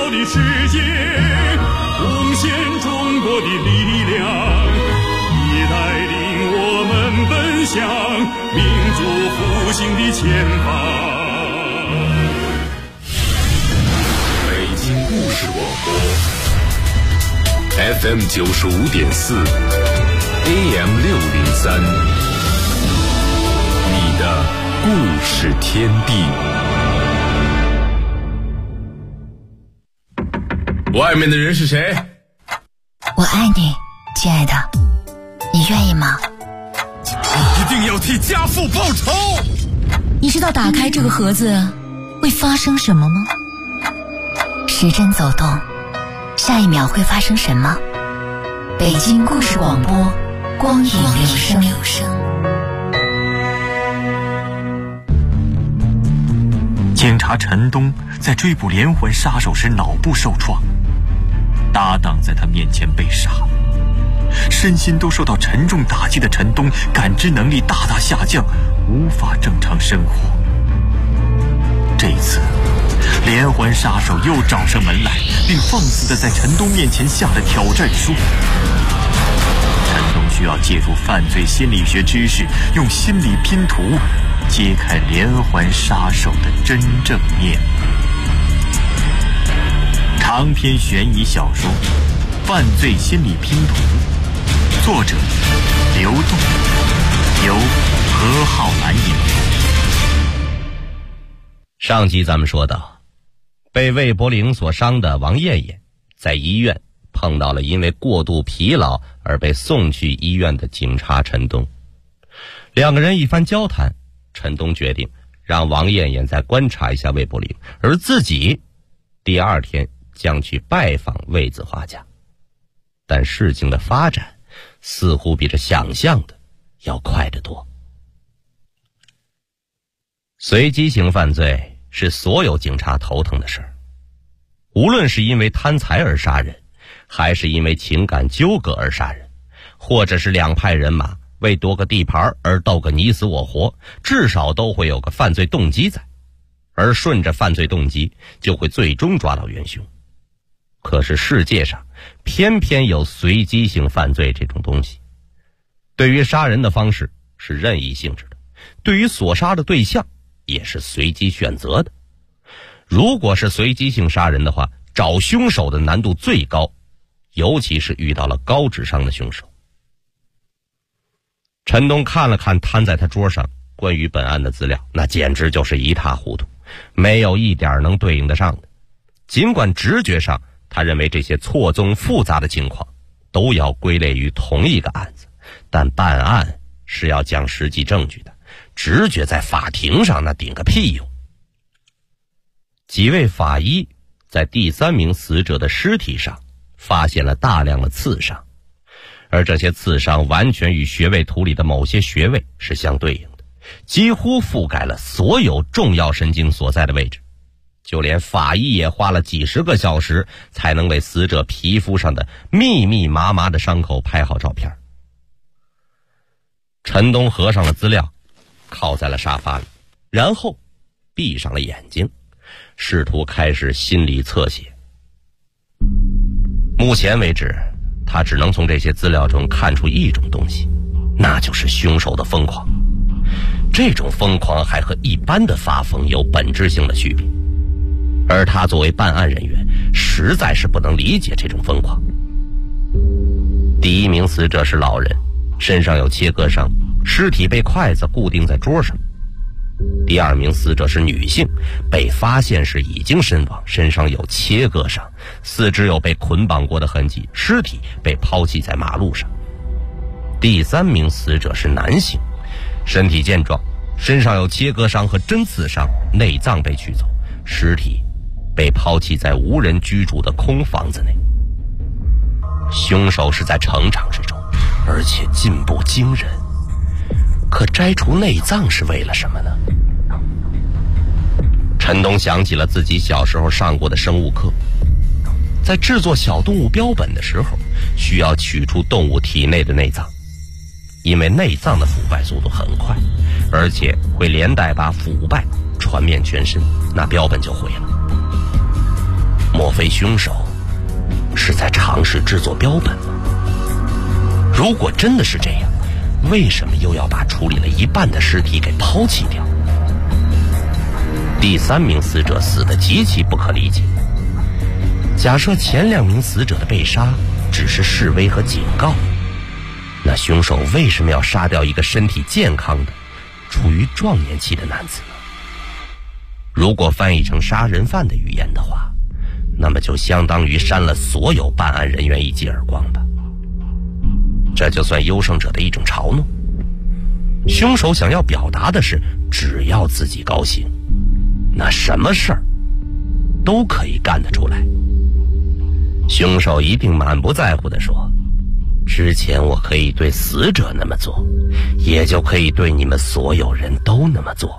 的世界，贡献中国的力量，也带领我们奔向民族复兴的前方。 北京故事广播 FM 95.4 AM 603，你的故事天地。外面的人是谁？ 我爱你，亲爱的，你愿意吗？ 一定要替家父报仇。 你知道打开这个盒子会发生什么吗？时针走动，下一秒会发生什么？北京故事广播，光影留声。 警察陈东在追捕连环杀手时脑部受创，搭档在他面前被杀，身心都受到沉重打击的陈东感知能力大大下降，无法正常生活。这次连环杀手又找上门来，并放肆地在陈东面前下了挑战书。陈东需要借助犯罪心理学知识，用心理拼图揭开连环杀手的真正面目。长篇悬疑小说《犯罪心理拼图》，作者刘栋，由何浩然演播。 上集咱们说到，被魏柏林所伤的王艳艳在医院碰到了因为过度疲劳而被送去医院的警察陈东。两个人一番交谈，陈东决定让王艳艳再观察一下魏柏林，而自己第二天将去拜访魏子华家。但事情的发展似乎比这想象的要快得多。随机性犯罪是所有警察头疼的事儿，无论是因为贪财而杀人，还是因为情感纠葛而杀人，或者是两派人马为夺个地盘而斗个你死我活，至少都会有个犯罪动机在，而顺着犯罪动机就会最终抓到元凶。可是世界上偏偏有随机性犯罪这种东西，对于杀人的方式是任意性质的，对于所杀的对象也是随机选择的。如果是随机性杀人的话，找凶手的难度最高，尤其是遇到了高智商的凶手。陈东看了看摊在他桌上关于本案的资料，那简直就是一塌糊涂，没有一点能对应得上的。尽管直觉上他认为这些错综复杂的情况都要归类于同一个案子，但办案是要讲实际证据的，直觉在法庭上那顶个屁用。几位法医在第三名死者的尸体上发现了大量的刺伤，而这些刺伤完全与穴位图里的某些穴位是相对应的，几乎覆盖了所有重要神经所在的位置。就连法医也花了几十个小时才能为死者皮肤上的密密麻麻的伤口拍好照片。陈东合上了资料，靠在了沙发里，然后闭上了眼睛，试图开始心理侧写。目前为止，他只能从这些资料中看出一种东西，那就是凶手的疯狂。这种疯狂还和一般的发疯有本质性的区别，而他作为办案人员实在是不能理解这种疯狂。第一名死者是老人，身上有切割伤，尸体被筷子固定在桌上。第二名死者是女性，被发现时已经身亡，身上有切割伤，四肢有被捆绑过的痕迹，尸体被抛弃在马路上。第三名死者是男性，身体健壮，身上有切割伤和针刺伤，内脏被取走，尸体被抛弃在无人居住的空房子内。凶手是在成长之中，而且进步惊人。可摘除内脏是为了什么呢？陈东想起了自己小时候上过的生物课，在制作小动物标本的时候，需要取出动物体内的内脏，因为内脏的腐败速度很快，而且会连带把腐败传遍全身，那标本就毁了。莫非为凶手是在尝试制作标本吗？如果真的是这样，为什么又要把处理了一半的尸体给抛弃掉？第3名死者死得极其不可理解。假设前2名死者的被杀只是示威和警告，那凶手为什么要杀掉一个身体健康的、处于壮年期的男子呢？如果翻译成杀人犯的语言的话，那么就相当于扇了所有办案人员一记耳光吧。这就算优胜者的一种嘲弄。凶手想要表达的是，只要自己高兴，那什么事儿都可以干得出来。凶手一定满不在乎地说，之前我可以对死者那么做，也就可以对你们所有人都那么做。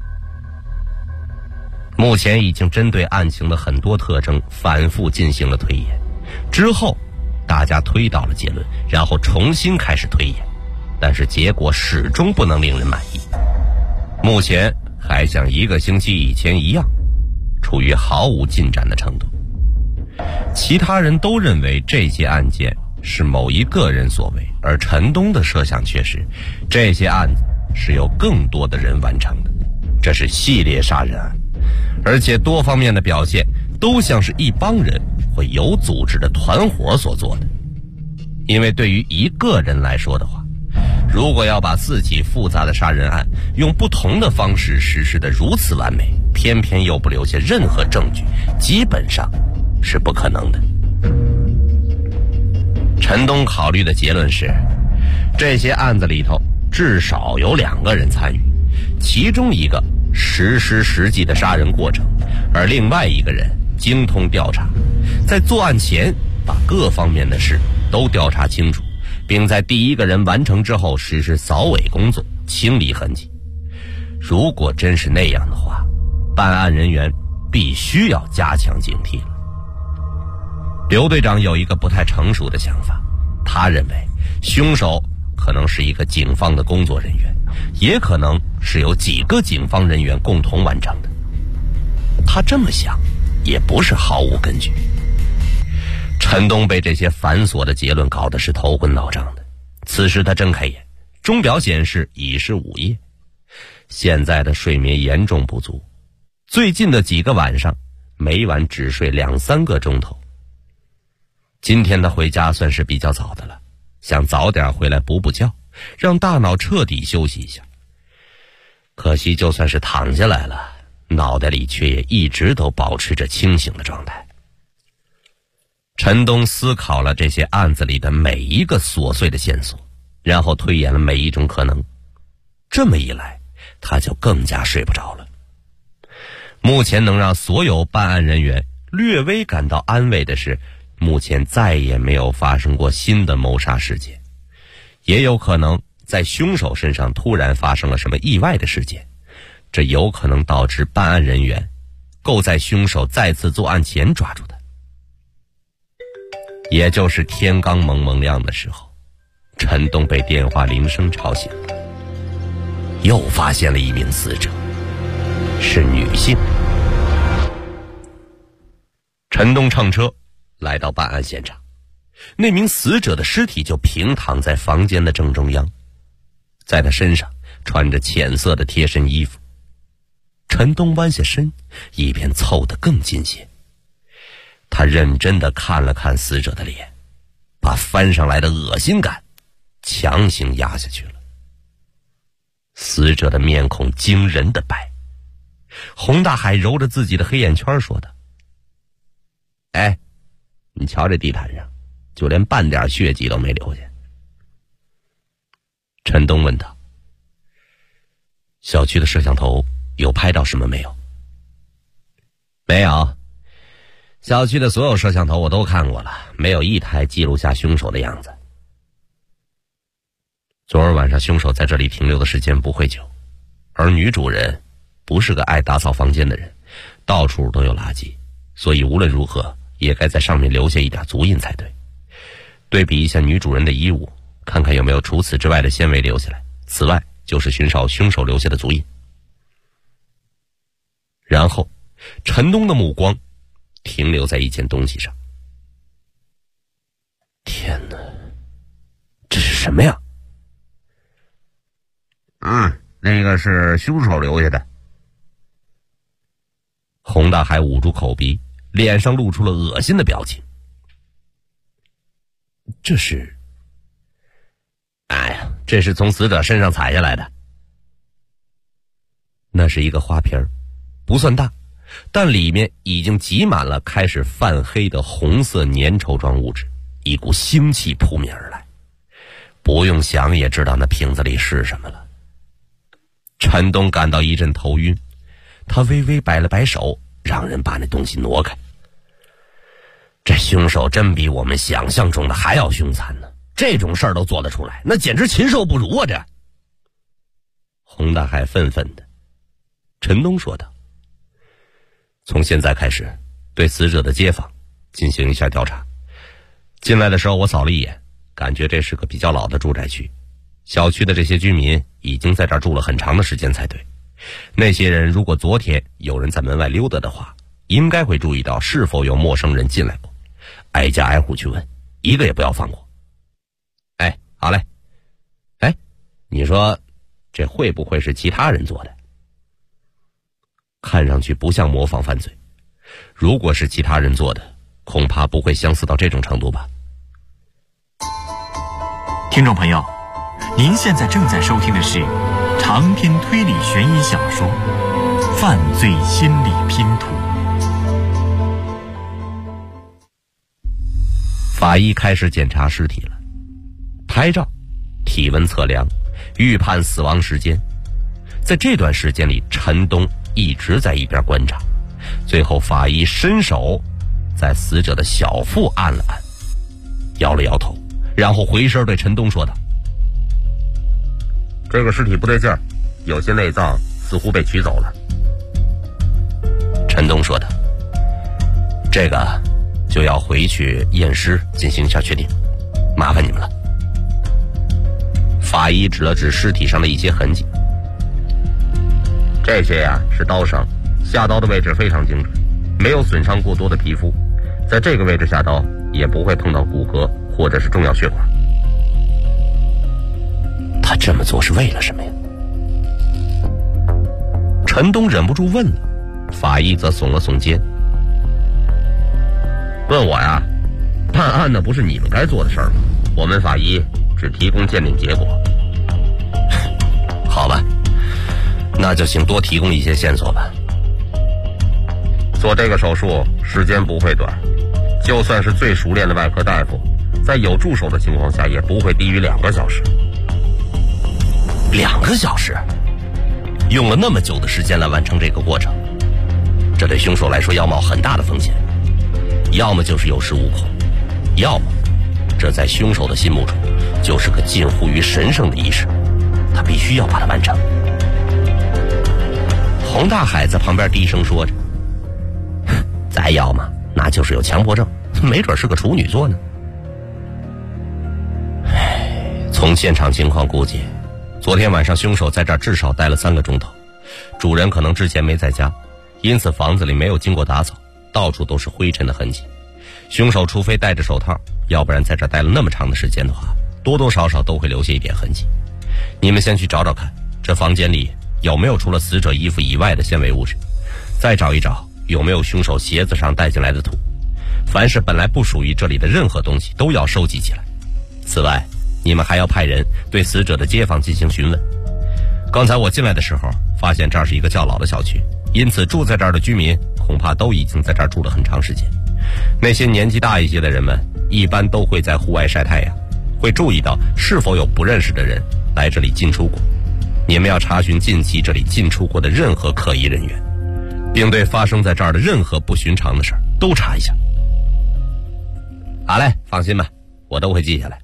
目前已经针对案情的很多特征反复进行了推演，之后大家推到了结论，然后重新开始推演，但是结果始终不能令人满意。目前还像1个星期以前一样，处于毫无进展的程度。其他人都认为这些案件是某一个人所为，而陈东的设想却是这些案子是由更多的人完成的，这是系列杀人案，而且多方面的表现都像是一帮人或有组织的团伙所做的。因为对于一个人来说的话，如果要把4起复杂的杀人案用不同的方式实施得如此完美，偏偏又不留下任何证据，基本上是不可能的。陈东考虑的结论是，这些案子里头至少有2个人参与，其中一个实施实际的杀人过程，而另外一个人精通调查，在作案前把各方面的事都调查清楚，并在第一个人完成之后实施扫尾工作，清理痕迹。如果真是那样的话，办案人员必须要加强警惕了。刘队长有一个不太成熟的想法，他认为凶手可能是一个警方的工作人员，也可能是由几个警方人员共同完成的。他这么想也不是毫无根据。陈东被这些繁琐的结论搞得是头昏脑胀的。此时他睁开眼，钟表显示已是午夜。现在的睡眠严重不足，最近的几个晚上每晚只睡2-3个钟头。今天他回家算是比较早的了，想早点回来补补觉，让大脑彻底休息一下。可惜就算是躺下来了，脑袋里却也一直都保持着清醒的状态。陈东思考了这些案子里的每一个琐碎的线索，然后推演了每一种可能。这么一来，他就更加睡不着了。目前能让所有办案人员略微感到安慰的是，目前再也没有发生过新的谋杀事件，也有可能在凶手身上突然发生了什么意外的事件，这有可能导致办案人员够在凶手再次作案前抓住他。也就是天刚蒙蒙亮的时候，陈东被电话铃声吵醒，又发现了一名死者，是女性。陈东乘车来到办案现场，那名死者的尸体就平躺在房间的正中央，在他身上穿着浅色的贴身衣服。陈东弯下身，一边凑得更近些。他认真地看了看死者的脸，把翻上来的恶心感强行压下去了。死者的面孔惊人的白。洪大海揉着自己的黑眼圈说道：“哎，你瞧这地毯上，就连半点血迹都没留下。”陈东问道：“小区的摄像头有拍到什么没有？”“没有，小区的所有摄像头我都看过了，没有一台记录下凶手的样子。昨儿晚上凶手在这里停留的时间不会久，而女主人不是个爱打扫房间的人，到处都有垃圾，所以无论如何也该在上面留下一点足印才对。对比一下女主人的衣物，看看有没有除此之外的纤维留下来，此外就是寻找凶手留下的足印。”然后陈东的目光停留在一件东西上。天哪，这是什么呀？那个是凶手留下的。洪大海捂住口鼻，脸上露出了恶心的表情。这是这是从死者身上采下来的。那是一个花瓶，不算大，但里面已经挤满了开始泛黑的红色粘稠状物质，一股腥气扑面而来。不用想也知道那瓶子里是什么了。陈东感到一阵头晕，他微微摆了摆手，让人把那东西挪开。这凶手真比我们想象中的还要凶残呢，这种事儿都做得出来，那简直禽兽不如啊！这洪大海愤愤的。陈东说道：从现在开始对死者的街坊进行一下调查。进来的时候我扫了一眼，感觉这是个比较老的住宅区，小区的这些居民已经在这儿住了很长的时间才对。那些人如果昨天有人在门外溜达的话，应该会注意到是否有陌生人进来过，挨家挨户去问，一个也不要放过。好嘞。你说这会不会是其他人做的？看上去不像模仿犯罪，如果是其他人做的，恐怕不会相似到这种程度吧。 听众朋友，您现在正在收听的是长篇推理悬疑小说《犯罪心理拼图》。 法医开始检查尸体了，拍照、体温测量、预判死亡时间。在这段时间里，陈东一直在一边观察。最后法医伸手在死者的小腹按了按，摇了摇头，然后回身对陈东说道：这个尸体不对劲儿，有些内脏似乎被取走了。陈东说道：这个就要回去验尸进行一下确定，麻烦你们了。法医指了指尸体上的一些痕迹，这些是刀伤，下刀的位置非常精准，没有损伤过多的皮肤，在这个位置下刀也不会碰到骨骼或者是重要血管。他这么做是为了什么呀？陈东忍不住问了，法医则耸了耸肩。问我呀？办案的不是你们该做的事儿吗？我们法医只提供鉴定结果。好吧，那就请多提供一些线索吧。做这个手术时间不会短，就算是最熟练的外科大夫，在有助手的情况下也不会低于2个小时。2个小时？用了那么久的时间来完成这个过程，这对凶手来说要冒很大的风险，要么就是有恃无恐，要么这在凶手的心目中就是个近乎于神圣的仪式，他必须要把它完成。洪大海在旁边低声说着：再要嘛，那就是有强迫症，没准是个处女座呢。从现场情况估计，昨天晚上凶手在这儿至少待了3个钟头，主人可能之前没在家，因此房子里没有经过打扫，到处都是灰尘的痕迹。凶手除非戴着手套，要不然在这儿待了那么长的时间的话，多多少少都会留下一点痕迹。你们先去找找看，这房间里有没有除了死者衣服以外的纤维物质，再找一找有没有凶手鞋子上带进来的土。凡是本来不属于这里的任何东西都要收集起来。此外，你们还要派人对死者的街坊进行询问。刚才我进来的时候发现这儿是一个较老的小区，因此住在这儿的居民恐怕都已经在这儿住了很长时间。那些年纪大一些的人们一般都会在户外晒太阳，会注意到是否有不认识的人来这里进出过。你们要查询近期这里进出过的任何可疑人员，并对发生在这儿的任何不寻常的事儿都查一下。好嘞，放心吧，我都会记下来。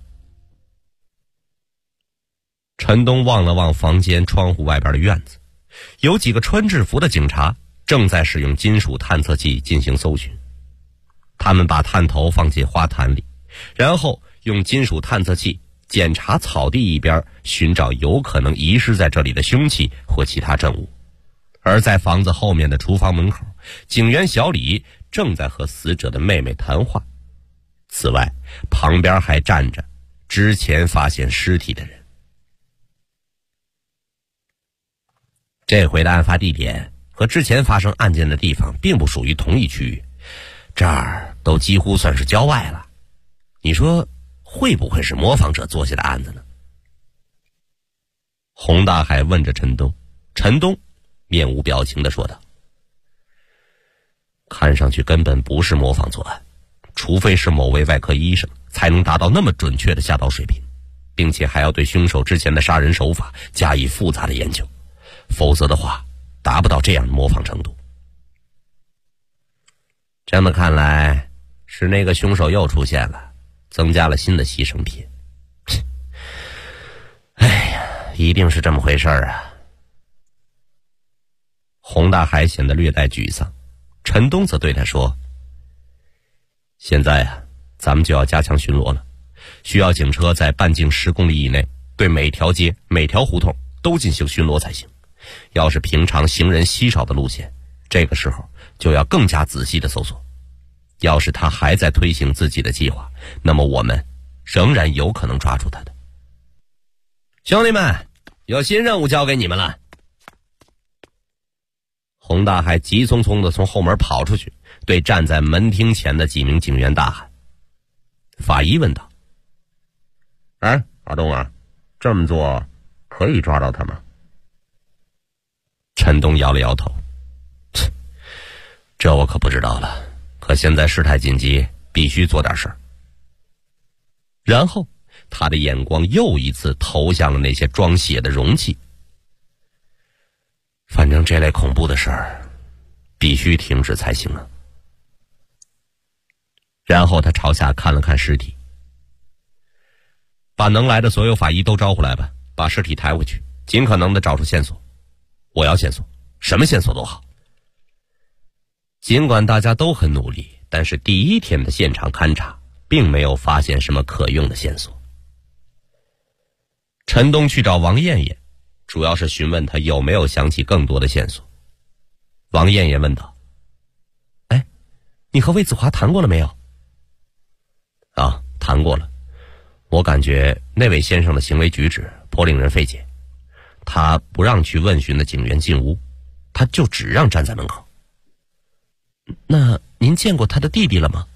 陈东望了望房间窗户外边的院子，有几个穿制服的警察正在使用金属探测器进行搜寻。他们把探头放进花坛里，然后用金属探测器检查草地一边，寻找有可能遗失在这里的凶器或其他证物。而在房子后面的厨房门口，警员小李正在和死者的妹妹谈话。此外，旁边还站着之前发现尸体的人。这回的案发地点和之前发生案件的地方并不属于同一区域，这儿都几乎算是郊外了。你说会不会是模仿者做下的案子呢？洪大海问着陈东，陈东面无表情地说道：看上去根本不是模仿作案，除非是某位外科医生才能达到那么准确的下刀水平，并且还要对凶手之前的杀人手法加以复杂的研究，否则的话达不到这样的模仿程度。这么看来是那个凶手又出现了，增加了新的牺牲品。哎呀，一定是这么回事啊。洪大海显得略带沮丧，陈东则对他说：现在啊，咱们就要加强巡逻了，需要警车在半径10公里以内对每条街每条胡同都进行巡逻才行。要是平常行人稀少的路线，这个时候就要更加仔细的搜索。要是他还在推行自己的计划，那么我们仍然有可能抓住他的。兄弟们，有新任务交给你们了。洪大海急匆匆地从后门跑出去，对站在门厅前的几名警员大喊。法医问道：阿东啊，这么做可以抓到他吗？陈东摇了摇头：这我可不知道了，可现在事态紧急，必须做点事儿。然后他的眼光又一次投向了那些装血的容器。反正这类恐怖的事儿必须停止才行啊。然后他朝下看了看尸体，把能来的所有法医都招呼来吧，把尸体抬回去，尽可能的找出线索。我要线索，什么线索都好。尽管大家都很努力，但是第一天的现场勘查并没有发现什么可用的线索。陈东去找王艳艳，主要是询问他有没有想起更多的线索。王艳艳问道：你和魏子华谈过了没有？谈过了。我感觉那位先生的行为举止颇令人费解，他不让去问询的警员进屋，他就只让站在门口。那您见过他的弟弟了吗？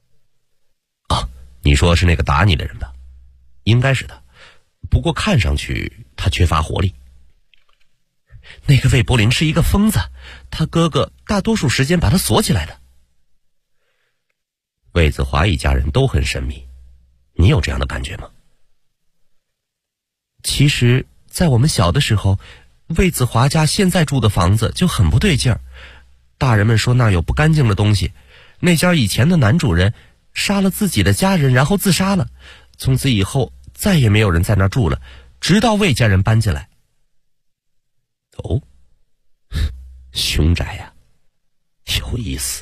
你说是那个打你的人吧？应该是他，不过看上去他缺乏活力。那个魏柏林是一个疯子，他哥哥大多数时间把他锁起来的。魏子华一家人都很神秘，你有这样的感觉吗？其实在我们小的时候，魏子华家现在住的房子就很不对劲儿，大人们说那儿有不干净的东西，那家以前的男主人杀了自己的家人然后自杀了，从此以后再也没有人在那儿住了，直到魏家人搬进来。凶宅呀，有意思。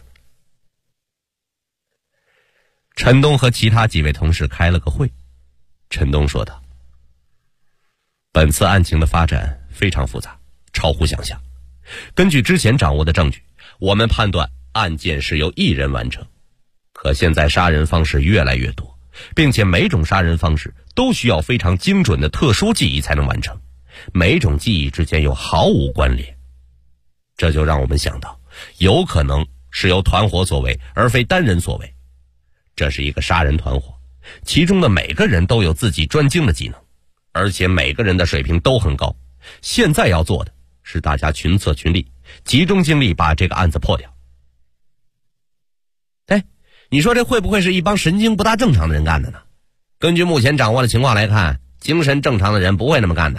陈东和其他几位同事开了个会，陈东说道：本次案情的发展非常复杂，超乎想象。根据之前掌握的证据，我们判断案件是由一人完成，可现在杀人方式越来越多，并且每种杀人方式都需要非常精准的特殊记忆才能完成，每种记忆之间又毫无关联。这就让我们想到，有可能是由团伙所为，而非单人所为。这是一个杀人团伙，其中的每个人都有自己专精的技能，而且每个人的水平都很高。现在要做的是大家群策群力，集中精力把这个案子破掉。你说这会不会是一帮神经不大正常的人干的呢？根据目前掌握的情况来看，精神正常的人不会那么干的。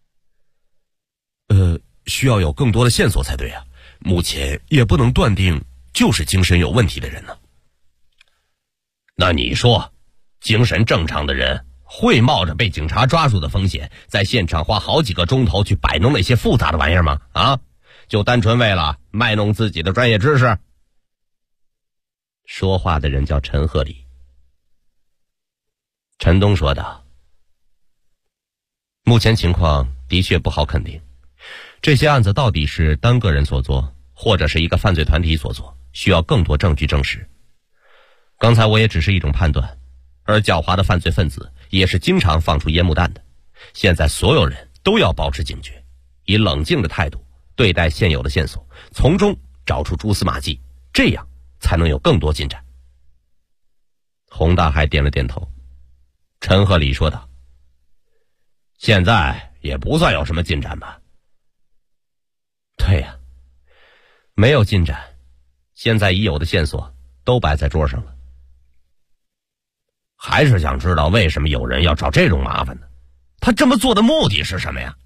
需要有更多的线索才对啊，目前也不能断定就是精神有问题的人呢。那你说，精神正常的人会冒着被警察抓住的风险，在现场花好几个钟头去摆弄那些复杂的玩意儿吗？就单纯为了卖弄自己的专业知识？说话的人叫陈鹤礼。陈东说道：目前情况的确不好肯定，这些案子到底是单个人所做，或者是一个犯罪团体所做， 需要更多证据证实。刚才我也只是一种判断，而狡猾的犯罪分子也是经常放出烟幕弹的。现在所有人都要保持警觉，以冷静的态度对待现有的线索，从中找出蛛丝马迹，这样才能有更多进展。洪大海点了点头。陈鹤礼说道：现在也不算有什么进展吧？对呀，没有进展，现在已有的线索都摆在桌上了。还是想知道为什么有人要找这种麻烦呢？他这么做的目的是什么呀？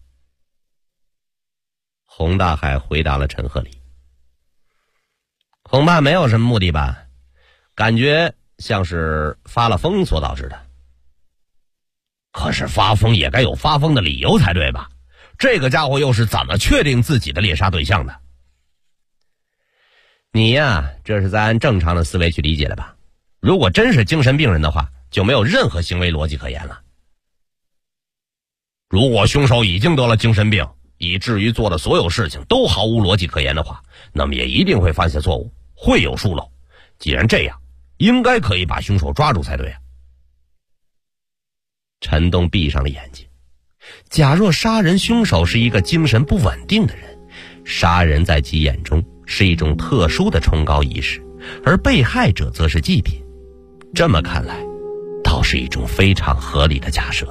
洪大海回答了陈鹤礼：恐怕没有什么目的吧，感觉像是发了疯所导致的。可是发疯也该有发疯的理由才对吧？这个家伙又是怎么确定自己的猎杀对象的？你呀，这是在按正常的思维去理解的吧？如果真是精神病人的话，就没有任何行为逻辑可言了。如果凶手已经得了精神病，以至于做的所有事情都毫无逻辑可言的话，那么也一定会犯下错误，会有疏漏。既然这样，应该可以把凶手抓住才对啊。陈东闭上了眼睛。假若杀人凶手是一个精神不稳定的人，杀人在其眼中是一种特殊的崇高仪式，而被害者则是祭品。这么看来，倒是一种非常合理的假设。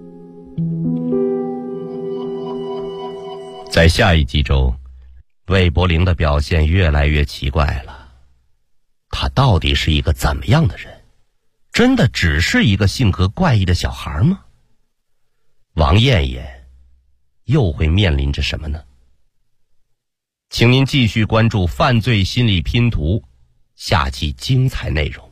在下一集中，魏柏林的表现越来越奇怪了。他到底是一个怎么样的人？真的只是一个性格怪异的小孩吗？王艳艳又会面临着什么呢？请您继续关注《犯罪心理拼图》下期精彩内容。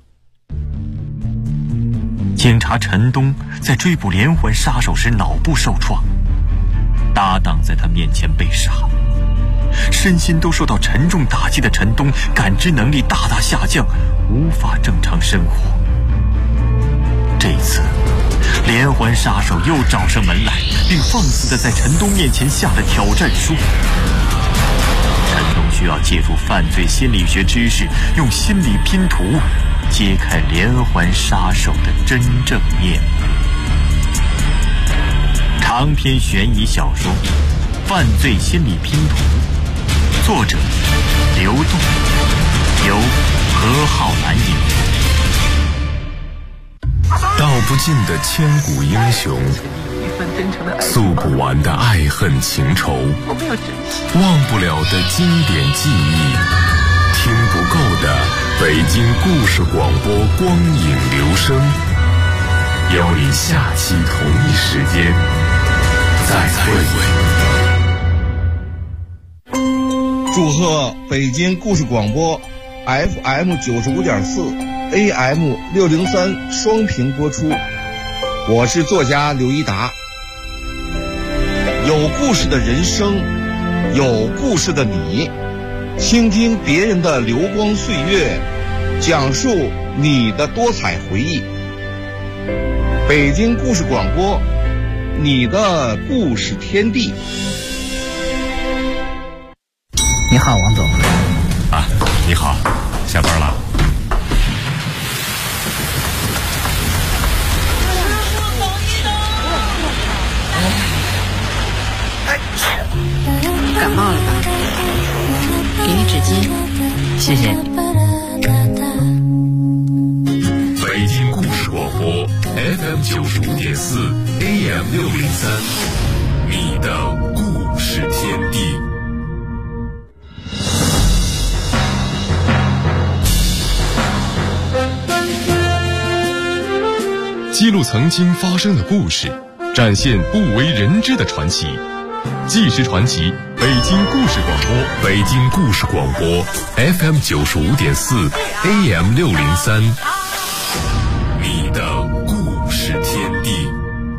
警察陈东在追捕连环杀手时脑部受创，搭档在他面前被杀，身心都受到沉重打击的陈东感知能力大大下降，无法正常生活。这次连环杀手又找上门来，并放肆地在陈东面前下了挑战书。陈东需要借助犯罪心理学知识，用心理拼图揭开连环杀手的真正面目。长篇悬疑小说《犯罪心理拼图》，作者刘栋，由何浩南演播。 道不尽的千古英雄，诉不完的爱恨情仇，忘不了的经典记忆，听不够的北京故事广播光影留声。邀你下期同一时间再会。 祝贺北京故事广播 FM 95.4 AM 603双屏播出。我是作家刘一达。有故事的人生，有故事的你，倾听别人的流光岁月，讲述你的多彩回忆。北京故事广播，你的故事天地。 你好，王总。 啊，你好，下班了？ 感冒了吧？给你纸巾，谢谢你。 北京故事广播 FM 95.4 AM 603，你的故事天地。记录曾经发生的故事，展现不为人知的传奇。纪实传奇，北京故事广播，北京故事广播 FM 95.4 AM 603，你的故事天地。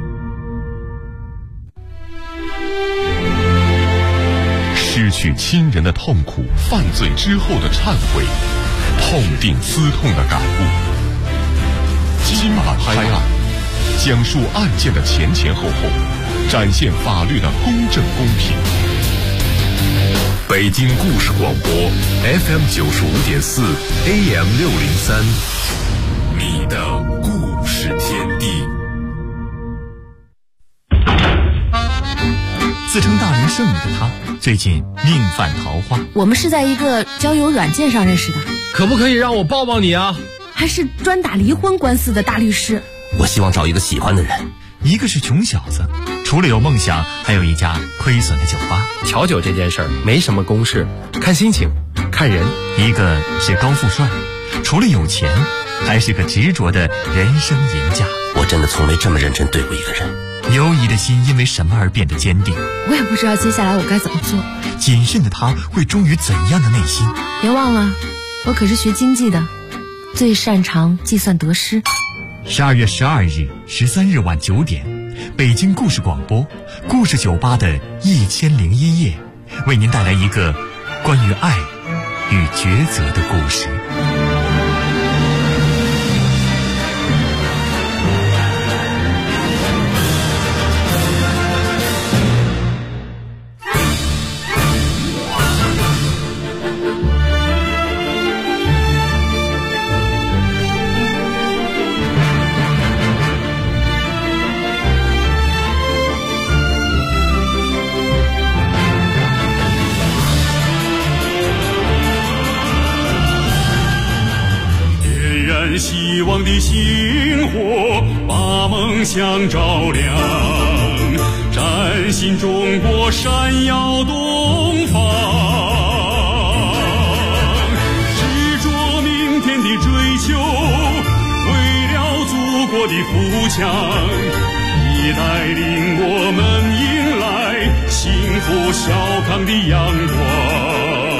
失去亲人的痛苦，犯罪之后的忏悔，痛定思痛的感悟。今晚拍案，讲述案件的前前后后，展现法律的公正公平。 北京故事广播 FM 95.4 AM 603，你的故事天地。 自称大龄剩女的她，最近命犯桃花。 我们是在一个交友软件上认识的。 可不可以让我抱抱你啊？ 还是专打离婚官司的大律师。 我希望找一个喜欢的人。 一个是穷小子，除了有梦想，还有一家亏损的酒吧。 调酒这件事儿没什么公式，看心情，看人。 一个是高富帅，除了有钱，还是个执着的人生赢家。 我真的从没这么认真对过一个人。 犹疑的心因为什么而变得坚定？ 我也不知道接下来我该怎么做。 谨慎的他会忠于怎样的内心？ 别忘了，我可是学经济的，最擅长计算得失。 12月12日、13日晚9点，北京故事广播故事酒吧的1001夜，为您带来一个关于爱与抉择的故事。 希望的星火把梦想照亮，崭新中国闪耀东方，执着明天的追求，为了祖国的富强，已带领我们迎来幸福小康的阳光。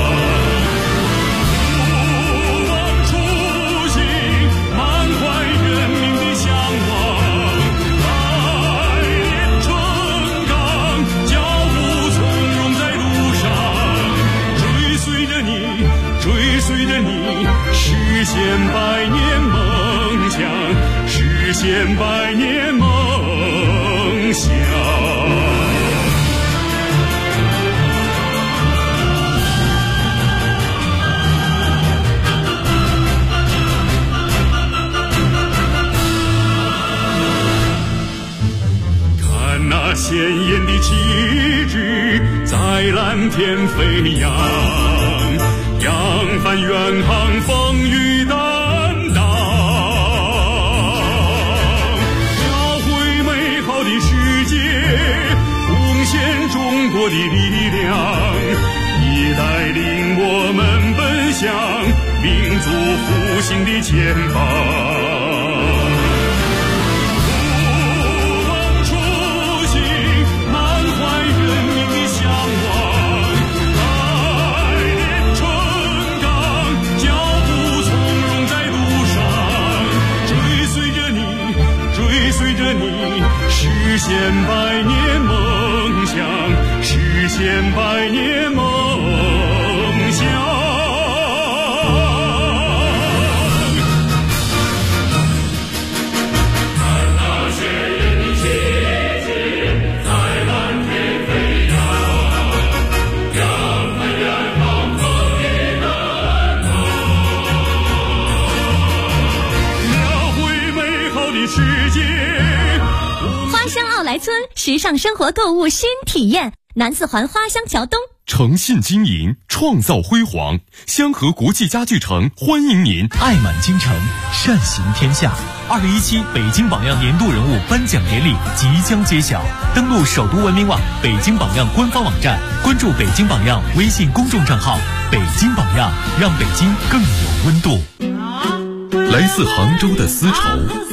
实现百年梦想，实现百年梦想。看那鲜艳的旗帜在蓝天飞扬，扬帆远航，风雨担当，描绘美好的世界，贡献中国的力量，已带领我们奔向民族复兴的前方。实现百年梦想，实现百年梦想。看那鲜艳的旗帜在蓝天飞扬，扬帆远航，风雨担当，描绘美好的世界。 花乡奥莱村时尚生活购物新体验，南四环花乡桥东。 诚信经营，创造辉煌，香河国际家具城欢迎您。 爱满京城，善行天下。2017北京榜样年度人物颁奖典礼即将揭晓，登录首都文明网北京榜样官方网站，关注北京榜样微信公众账号，北京榜样，让北京更有温度。 来自杭州的丝绸